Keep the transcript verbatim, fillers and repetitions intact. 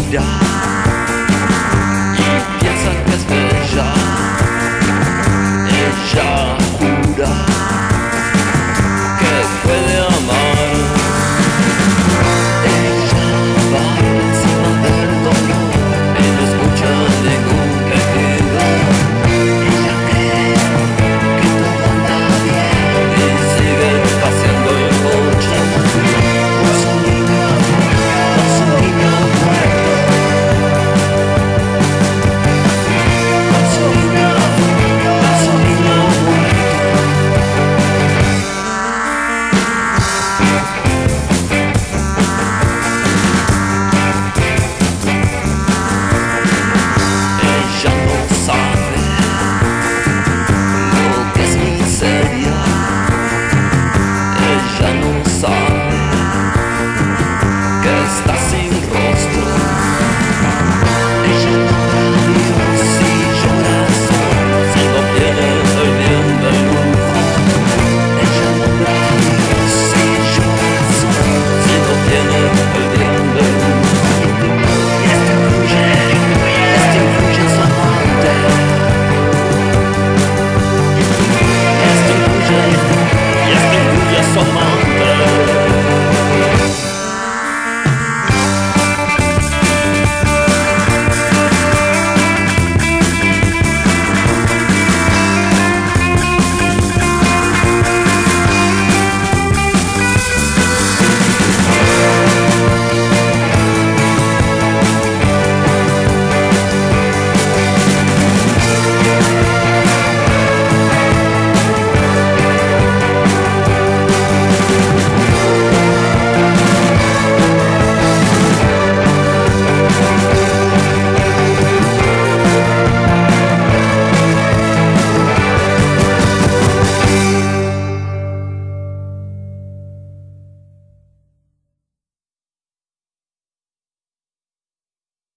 mira y piensa que es bella. Ella jura que puede amar. Ella baila encima del dolor y no escucha ningún quejido. Ella cree que todo anda bien y sigue paseando el coche por su niño, por su niño muerto, por su niño, por su niño muerto. Ella no sabe lo que es miseria. Ella no sabe que es